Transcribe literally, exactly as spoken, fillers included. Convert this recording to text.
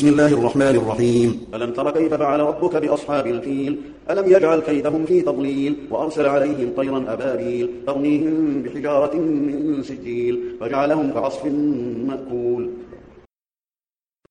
بسم الله الرحمن الرحيم. ألم تر كيف فعل ربك بأصحاب الفيل ألم يجعل كيدهم في تضليل وأرسل عليهم طيرا أبابيل ترميهم بحجارة من سجيل فجعلهم كعصف مأكول